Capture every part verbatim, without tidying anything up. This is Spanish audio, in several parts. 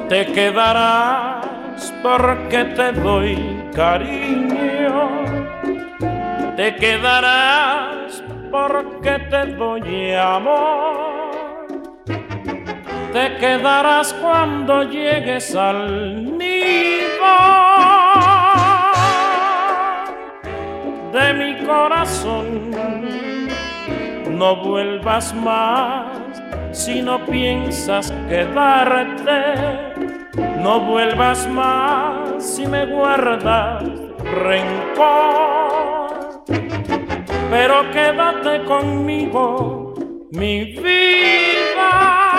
te quedarás porque te doy cariño, te quedarás porque te doy amor, te quedarás cuando llegues al nido de mi corazón. No vuelvas más si no piensas quedarte, no vuelvas más si me guardas rencor, pero quédate conmigo, mi vida,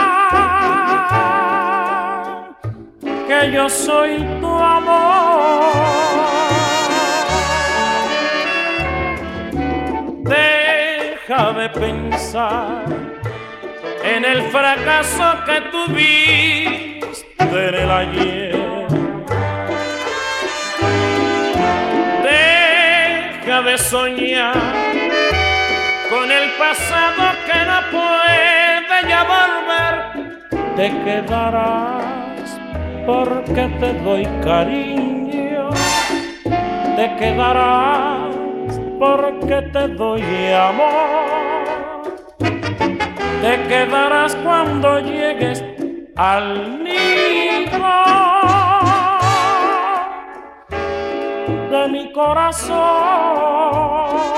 que yo soy tu amor. Deja de pensar en el fracaso que tuviste en el ayer. Deja de soñar con el pasado que no puede ya volver. Te quedarás porque te doy cariño, te quedarás porque te doy amor, te quedarás cuando llegues al nido de mi corazón.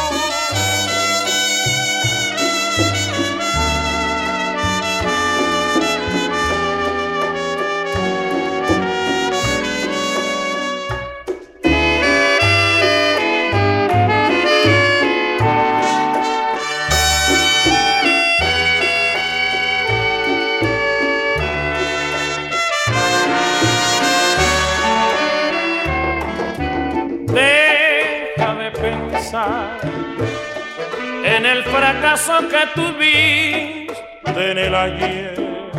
Deja de pensar en el fracaso que tuviste en el ayer.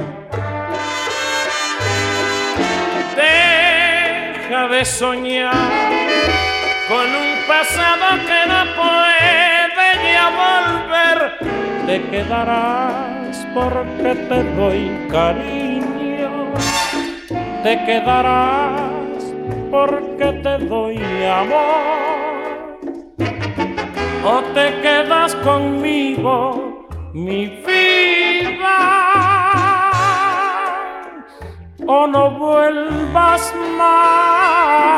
Deja de soñar con un pasado que no puede ya volver. Te quedarás porque te doy cariño, te quedarás porque te doy amor, o te quedas conmigo, mi vida, o no vuelvas más.